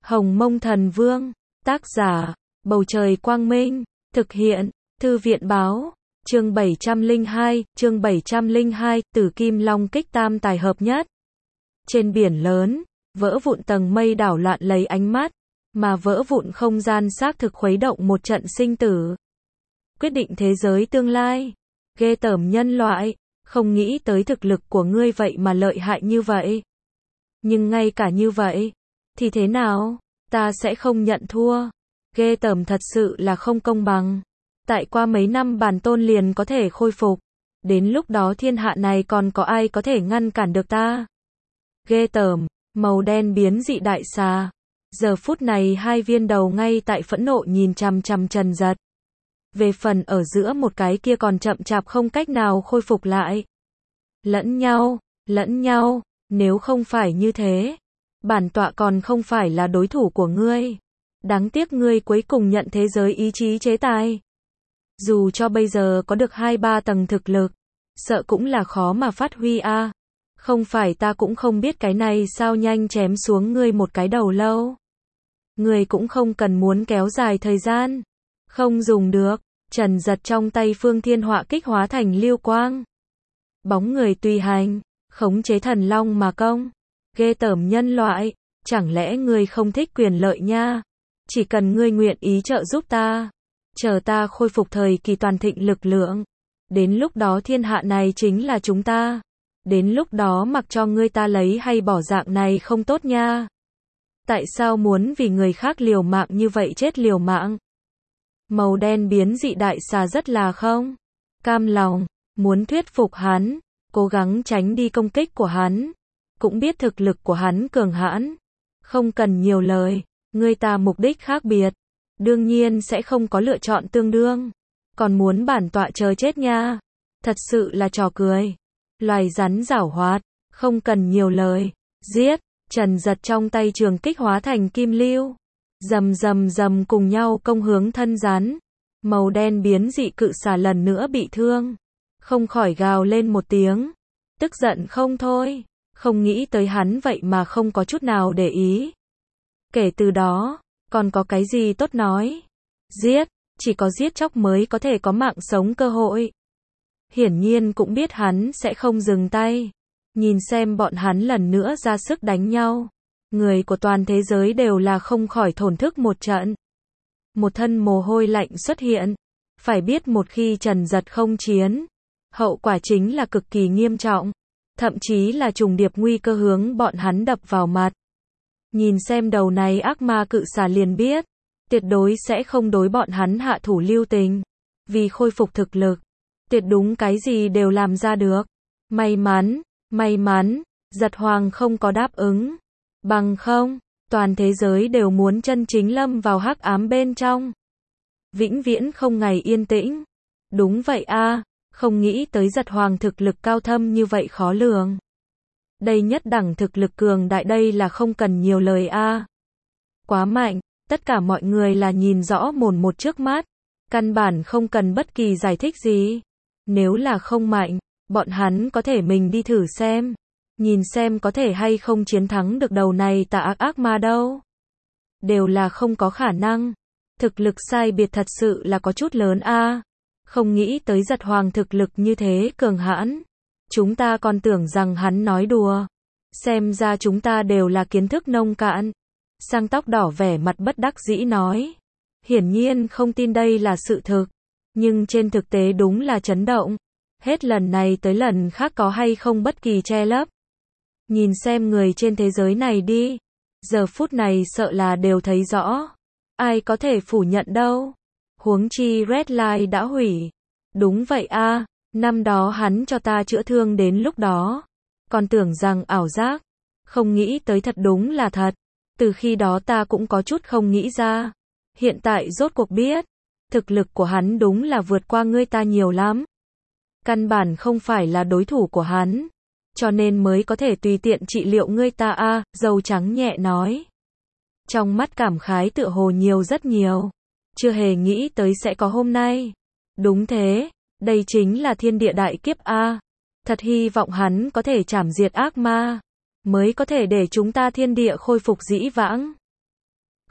Hồng Mông Thần Vương, tác giả, Bầu Trời Quang Minh, thực hiện, Thư viện Báo, chương 702, Tử Kim Long Kích tam tài hợp nhất. Trên biển lớn, vỡ vụn tầng mây đảo loạn lấy ánh mắt, mà vỡ vụn không gian xác thực khuấy động một trận sinh tử. Quyết định thế giới tương lai, ghê tởm nhân loại, không nghĩ tới thực lực của ngươi vậy mà lợi hại như vậy. Nhưng ngay cả như vậy, thì thế nào, ta sẽ không nhận thua. Ghê tởm thật sự là không công bằng. Tại qua mấy năm bản tôn liền có thể khôi phục. Đến lúc đó thiên hạ này còn có ai có thể ngăn cản được ta. Ghê tởm, màu đen biến dị đại xà. Giờ phút này hai viên đầu ngay tại phẫn nộ nhìn chằm chằm Trần Dật. Về phần ở giữa một cái kia còn chậm chạp không cách nào khôi phục lại. Lẫn nhau, nếu không phải như thế, bản tọa còn không phải là đối thủ của ngươi. Đáng tiếc ngươi cuối cùng nhận thế giới ý chí chế tài. Dù cho bây giờ có được 2-3 tầng thực lực, sợ cũng là khó mà phát huy a. Không phải ta cũng không biết cái này sao nhanh chém xuống ngươi một cái đầu lâu. Ngươi cũng không cần muốn kéo dài thời gian. Không dùng được. Trần Dật trong tay Phương Thiên Họa kích hóa thành lưu quang. Bóng người tùy hành, khống chế thần long mà công. Ghê tởm nhân loại, chẳng lẽ ngươi không thích quyền lợi nha? Chỉ cần ngươi nguyện ý trợ giúp ta, chờ ta khôi phục thời kỳ toàn thịnh lực lượng. Đến lúc đó thiên hạ này chính là chúng ta. Đến lúc đó mặc cho ngươi ta lấy hay bỏ dạng này không tốt nha. Tại sao muốn vì người khác liều mạng như vậy chết liều mạng? Màu đen biến dị đại xà rất là không cam lòng, muốn thuyết phục hắn, cố gắng tránh đi công kích của hắn. Cũng biết thực lực của hắn cường hãn. Không cần nhiều lời, người ta mục đích khác biệt. Đương nhiên sẽ không có lựa chọn tương đương. Còn muốn bản tọa chờ chết nha. Thật sự là trò cười. Loài rắn giảo hoạt, không cần nhiều lời. Giết, Trần Dật trong tay trường kích hóa thành kim lưu. Rầm cùng nhau công hướng thân rắn. Màu đen biến dị cự xà lần nữa bị thương. Không khỏi gào lên một tiếng. Tức giận không thôi. Không nghĩ tới hắn vậy mà không có chút nào để ý. Kể từ đó, còn có cái gì tốt nói. Giết, chỉ có giết chóc mới có thể có mạng sống cơ hội. Hiển nhiên cũng biết hắn sẽ không dừng tay. Nhìn xem bọn hắn lần nữa ra sức đánh nhau. Người của toàn thế giới đều là không khỏi thổn thức một trận. Một thân mồ hôi lạnh xuất hiện. Phải biết một khi Trần Dật không chiến, hậu quả chính là cực kỳ nghiêm trọng. Thậm chí là trùng điệp nguy cơ hướng bọn hắn đập vào mặt. Nhìn xem đầu này ác ma cự xà liền biết, tuyệt đối sẽ không đối bọn hắn hạ thủ lưu tình. Vì khôi phục thực lực, tuyệt đúng cái gì đều làm ra được. May mắn, Dật Hoàng không có đáp ứng. Bằng không, toàn thế giới đều muốn chân chính lâm vào hắc ám bên trong. Vĩnh viễn không ngày yên tĩnh. Đúng vậy a. Không nghĩ tới Dật Hoàng thực lực cao thâm như vậy khó lường. Đây nhất đẳng thực lực cường đại đây là không cần nhiều lời a. Quá mạnh, tất cả mọi người là nhìn rõ mồn một trước mắt. Căn bản không cần bất kỳ giải thích gì. Nếu là không mạnh, bọn hắn có thể mình đi thử xem. Nhìn xem có thể hay không chiến thắng được đầu này tà ác ma đâu. Đều là không có khả năng. Thực lực sai biệt thật sự là có chút lớn a. Không nghĩ tới Dật Hoàng thực lực như thế cường hãn. Chúng ta còn tưởng rằng hắn nói đùa. Xem ra chúng ta đều là kiến thức nông cạn. Sang tóc đỏ vẻ mặt bất đắc dĩ nói. Hiển nhiên không tin đây là sự thực. Nhưng trên thực tế đúng là chấn động. Hết lần này tới lần khác có hay không bất kỳ che lấp. Nhìn xem người trên thế giới này đi. Giờ phút này sợ là đều thấy rõ. Ai có thể phủ nhận đâu. Huống chi Red Line đã hủy. Đúng vậy a, năm đó hắn cho ta chữa thương đến lúc đó. Còn tưởng rằng ảo giác. Không nghĩ tới thật đúng là thật. Từ khi đó ta cũng có chút không nghĩ ra. Hiện tại rốt cuộc biết. Thực lực của hắn đúng là vượt qua ngươi ta nhiều lắm. Căn bản không phải là đối thủ của hắn. Cho nên mới có thể tùy tiện trị liệu ngươi ta a, dâu trắng nhẹ nói. Trong mắt cảm khái tựa hồ nhiều rất nhiều. Chưa hề nghĩ tới sẽ có hôm nay. Đúng thế, đây chính là thiên địa đại kiếp a. Thật hy vọng hắn có thể trảm diệt ác ma, mới có thể để chúng ta thiên địa khôi phục dĩ vãng.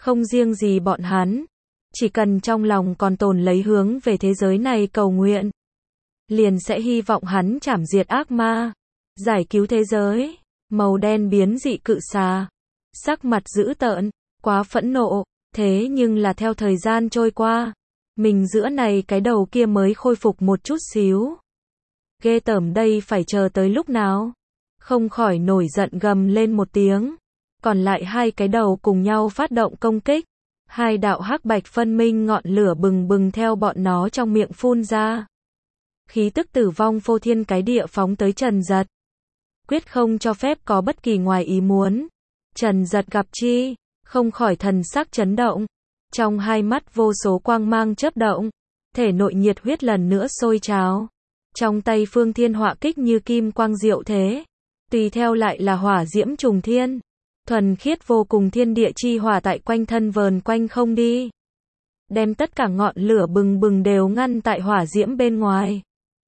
Không riêng gì bọn hắn, chỉ cần trong lòng còn tồn lấy hướng về thế giới này cầu nguyện, liền sẽ hy vọng hắn chảm diệt ác ma, giải cứu thế giới. Màu đen biến dị cự xà, sắc mặt dữ tợn, quá phẫn nộ, thế nhưng là theo thời gian trôi qua, mình giữa này cái đầu kia mới khôi phục một chút xíu. Ghê tởm đây, phải chờ tới lúc nào? Không khỏi nổi giận gầm lên một tiếng. Còn lại hai cái đầu cùng nhau phát động công kích. Hai đạo hắc bạch phân minh ngọn lửa bừng bừng theo bọn nó trong miệng phun ra. Khí tức tử vong phô thiên cái địa phóng tới Trần Giật. Quyết không cho phép có bất kỳ ngoài ý muốn. Trần Giật gặp chi, không khỏi thần sắc chấn động. Trong hai mắt vô số quang mang chớp động, thể nội nhiệt huyết lần nữa sôi trào. Trong tay Phương Thiên Họa Kích như kim quang diệu thế, tùy theo lại là hỏa diễm trùng thiên, thuần khiết vô cùng thiên địa chi hỏa tại quanh thân vờn quanh không đi, đem tất cả ngọn lửa bừng bừng đều ngăn tại hỏa diễm bên ngoài.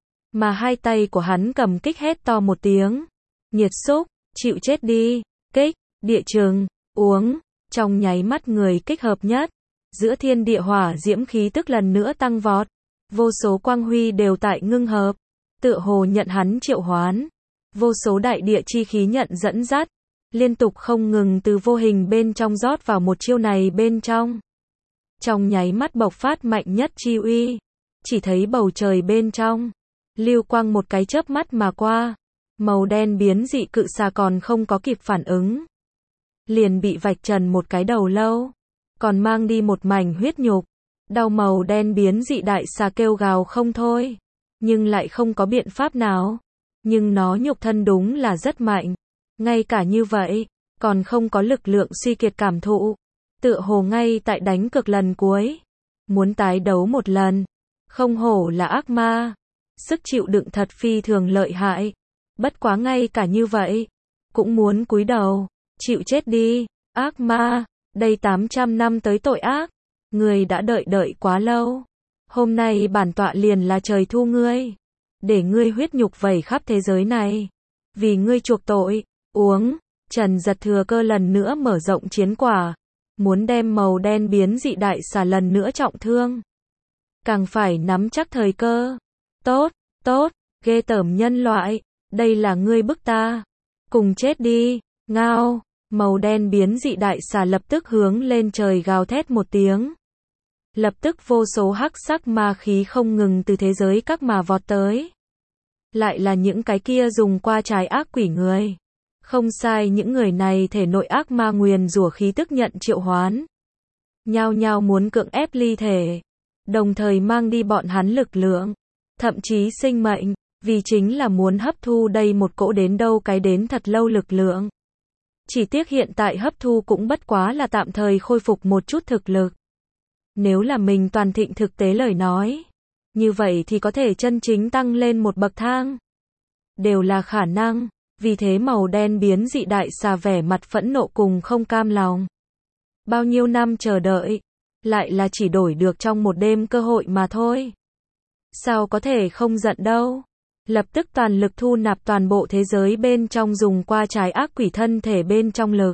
Mà hai tay của hắn cầm kích hét to một tiếng, nhiệt xúc, chịu chết đi, kích, địa chừng, uống, trong nháy mắt người kích hợp nhất, giữa thiên địa hỏa diễm khí tức lần nữa tăng vọt, vô số quang huy đều tại ngưng hợp, tựa hồ nhận hắn triệu hoán, vô số đại địa chi khí nhận dẫn dắt, liên tục không ngừng từ vô hình bên trong rót vào một chiêu này bên trong. Trong nháy mắt bộc phát mạnh nhất chi uy, chỉ thấy bầu trời bên trong, lưu quang một cái chớp mắt mà qua, màu đen biến dị cự xà còn không có kịp phản ứng, liền bị vạch trần một cái đầu lâu, còn mang đi một mảnh huyết nhục. Đau màu đen biến dị đại xà kêu gào không thôi, nhưng lại không có biện pháp nào. Nhưng nó nhục thân đúng là rất mạnh, ngay cả như vậy, còn không có lực lượng suy kiệt cảm thụ, tựa hồ ngay tại đánh cược lần cuối, muốn tái đấu một lần. Không hổ là ác ma, sức chịu đựng thật phi thường lợi hại, bất quá ngay cả như vậy, cũng muốn cúi đầu, chịu chết đi, ác ma, đây 800 năm tới tội ác. Người đã đợi quá lâu. Hôm nay bản tọa liền là trời thu ngươi. Để ngươi huyết nhục vẩy khắp thế giới này. Vì ngươi chuộc tội, uống. Trần Giật thừa cơ lần nữa mở rộng chiến quả. Muốn đem màu đen biến dị đại xà lần nữa trọng thương. Càng phải nắm chắc thời cơ. Tốt, tốt, ghê tởm nhân loại. Đây là ngươi bức ta. Cùng chết đi, ngao. Màu đen biến dị đại xà lập tức hướng lên trời gào thét một tiếng. Lập tức vô số hắc sắc ma khí không ngừng từ thế giới các mà vọt tới. Lại là những cái kia dùng qua trái ác quỷ người. Không sai, những người này thể nội ác ma nguyền rủa khí tức nhận triệu hoán. Nhao nhao muốn cưỡng ép ly thể. Đồng thời mang đi bọn hắn lực lượng. Thậm chí sinh mệnh. Vì chính là muốn hấp thu đây một cỗ đến đâu cái đến thật lâu lực lượng. Chỉ tiếc hiện tại hấp thu cũng bất quá là tạm thời khôi phục một chút thực lực. Nếu là mình toàn thịnh thực tế lời nói, như vậy thì có thể chân chính tăng lên một bậc thang. Đều là khả năng, vì thế màu đen biến dị đại xà vẻ mặt phẫn nộ cùng không cam lòng. Bao nhiêu năm chờ đợi, lại là chỉ đổi được trong một đêm cơ hội mà thôi. Sao có thể không giận đâu. Lập tức toàn lực thu nạp toàn bộ thế giới bên trong dùng qua trái ác quỷ thân thể bên trong lực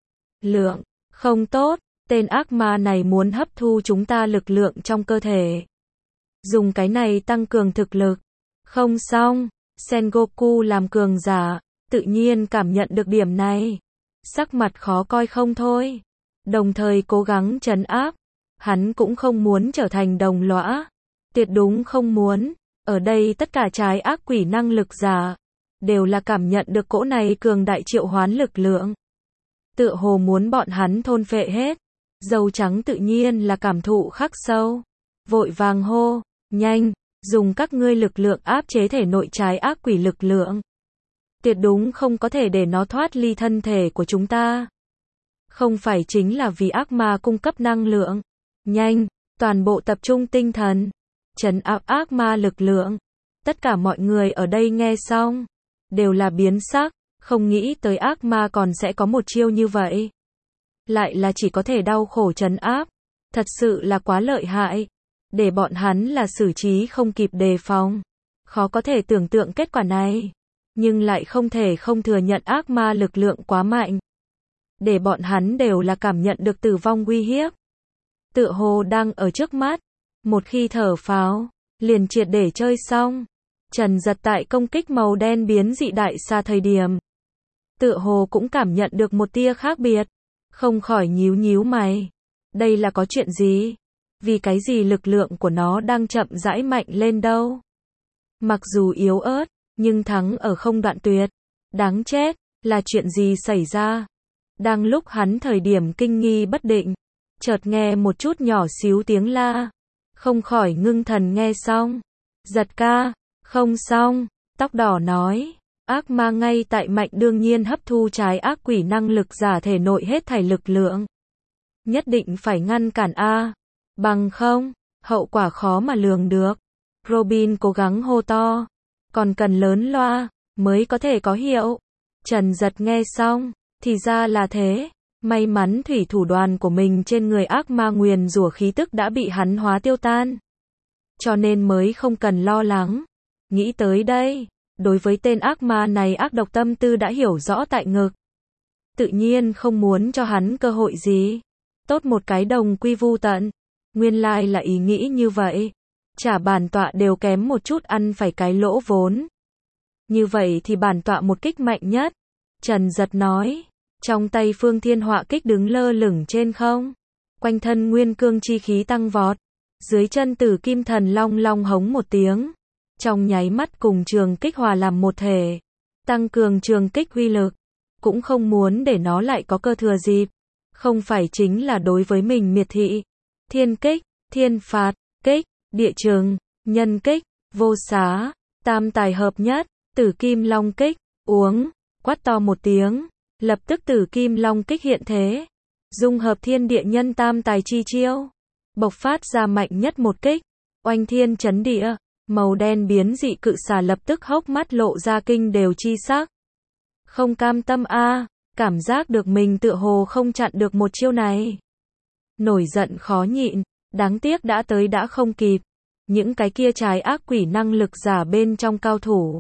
lượng. Không tốt, tên ác ma này muốn hấp thu chúng ta lực lượng trong cơ thể. Dùng cái này tăng cường thực lực. Không xong, Sengoku làm cường giả, tự nhiên cảm nhận được điểm này. Sắc mặt khó coi không thôi. Đồng thời cố gắng trấn áp. Hắn cũng không muốn trở thành đồng lõa. Tuyệt đúng không muốn. Ở đây tất cả trái ác quỷ năng lực giả, đều là cảm nhận được cỗ này cường đại triệu hoán lực lượng. Tựa hồ muốn bọn hắn thôn phệ hết. Dâu trắng tự nhiên là cảm thụ khắc sâu. Vội vàng hô, nhanh, dùng các ngươi lực lượng áp chế thể nội trái ác quỷ lực lượng. Tuyệt đúng không có thể để nó thoát ly thân thể của chúng ta. Không phải chính là vì ác ma cung cấp năng lượng. Nhanh, toàn bộ tập trung tinh thần. Trấn áp ác ma lực lượng. Tất cả mọi người ở đây nghe xong, đều là biến sắc, không nghĩ tới ác ma còn sẽ có một chiêu như vậy. Lại là chỉ có thể đau khổ trấn áp. Thật sự là quá lợi hại. Để bọn hắn là xử trí không kịp đề phòng. Khó có thể tưởng tượng kết quả này. Nhưng lại không thể không thừa nhận ác ma lực lượng quá mạnh. để bọn hắn đều là cảm nhận được tử vong uy hiếp. Tựa hồ đang ở trước mắt, một khi thở pháo, liền triệt để chơi xong. Trần Giật tại công kích màu đen biến dị đại xà thời điểm, tựa hồ cũng cảm nhận được một tia khác biệt, không khỏi nhíu nhíu mày. Đây là có chuyện gì? Vì cái gì lực lượng của nó đang chậm rãi mạnh lên đâu? Mặc dù yếu ớt, nhưng thắng ở không đoạn tuyệt. Đáng chết, là chuyện gì xảy ra? Đang lúc hắn thời điểm kinh nghi bất định, chợt nghe một chút nhỏ xíu tiếng la, không khỏi ngưng thần nghe xong. Giật ca, không xong, tóc đỏ nói, ác ma ngay tại mạnh đương nhiên hấp thu trái ác quỷ năng lực giả thể nội hết thảy lực lượng. Nhất định phải ngăn cản a, bằng không, hậu quả khó mà lường được. Robin cố gắng hô to, còn cần lớn loa, mới có thể có hiệu. Trần Giật nghe xong, thì ra là thế, may mắn thủy thủ đoàn của mình trên người ác ma nguyền rủa khí tức đã bị hắn hóa tiêu tan. Cho nên mới không cần lo lắng. Nghĩ tới đây, đối với tên ác ma này ác độc tâm tư đã hiểu rõ tại ngực. Tự nhiên không muốn cho hắn cơ hội gì. Tốt một cái đồng quy vu tận. Nguyên lai là ý nghĩ như vậy. Chả bản tọa đều kém một chút ăn phải cái lỗ vốn. Như vậy thì bản tọa một kích mạnh nhất. Trần Giật nói. Trong tay Phương Thiên Họa kích đứng lơ lửng trên không. Quanh thân nguyên cương chi khí tăng vọt. Dưới chân Tử Kim Thần Long long hống một tiếng. Trong nháy mắt cùng trường kích hòa làm một thể. Tăng cường trường kích uy lực. Cũng không muốn để nó lại có cơ thừa dịp. Không phải chính là đối với mình miệt thị. Thiên kích, thiên phạt, kích, địa trường, nhân kích, vô xá, tam tài hợp nhất, Tử Kim Long kích, uống, quát to một tiếng. Lập tức Tử Kim Long kích hiện thế. Dung hợp thiên địa nhân tam tài chi chiêu. Bộc phát ra mạnh nhất một kích. Oanh thiên chấn địa. Màu đen biến dị cự xà lập tức hốc mắt lộ ra kinh đều chi sắc. Không cam tâm a, cảm giác được mình tựa hồ không chặn được một chiêu này. Nổi giận khó nhịn, đáng tiếc đã tới đã không kịp. Những cái kia trái ác quỷ năng lực giả bên trong cao thủ.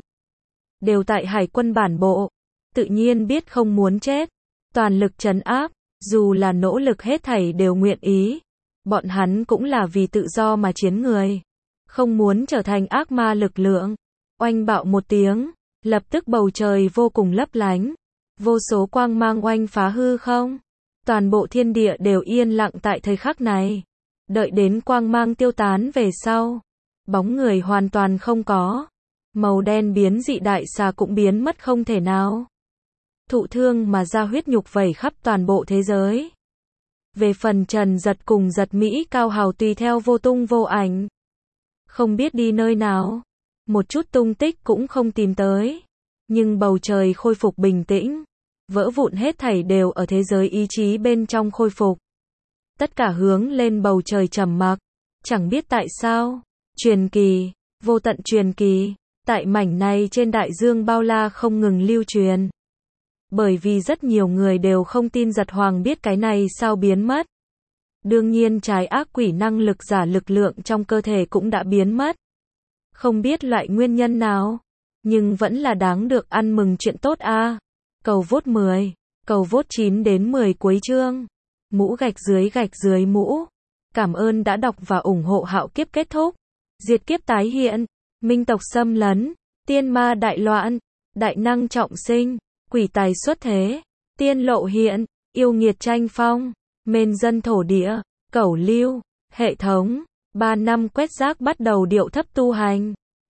Đều tại hải quân bản bộ. Tự nhiên biết không muốn chết. Toàn lực trấn áp, dù là nỗ lực hết thảy đều nguyện ý. Bọn hắn cũng là vì tự do mà chiến người. Không muốn trở thành ác ma lực lượng. Oanh bạo một tiếng, lập tức bầu trời vô cùng lấp lánh. Vô số quang mang oanh phá hư không. Toàn bộ thiên địa đều yên lặng tại thời khắc này. Đợi đến quang mang tiêu tán về sau. Bóng người hoàn toàn không có. Màu đen biến dị đại xà cũng biến mất không thể nào. Thụ thương mà ra huyết nhục vẩy khắp toàn bộ thế giới. Về phần Trần Giật cùng Giật Mỹ Cao Hào tùy theo vô tung vô ảnh. Không biết đi nơi nào. Một chút tung tích cũng không tìm tới. Nhưng bầu trời khôi phục bình tĩnh. Vỡ vụn hết thảy đều ở thế giới ý chí bên trong khôi phục. Tất cả hướng lên bầu trời trầm mặc. Chẳng biết tại sao. Truyền kỳ, vô tận truyền kỳ. Tại mảnh này trên đại dương bao la không ngừng lưu truyền. Bởi vì rất nhiều người đều không tin Giật Hoàng biết cái này sao biến mất. Đương nhiên trái ác quỷ năng lực giả lực lượng trong cơ thể cũng đã biến mất. Không biết loại nguyên nhân nào, nhưng vẫn là đáng được ăn mừng chuyện tốt a. Cầu vote 10, cầu vote 9 đến 10 cuối chương. Mũ gạch dưới mũ. Cảm ơn đã đọc và ủng hộ Hạo Kiếp kết thúc. Diệt kiếp tái hiện, minh tộc xâm lấn, tiên ma đại loạn, đại năng trọng sinh, quỷ tài xuất thế, tiên lộ hiện, yêu nghiệt tranh phong, mên dân thổ địa, cẩu lưu, hệ thống, 3 năm quét rác bắt đầu điệu thấp tu hành.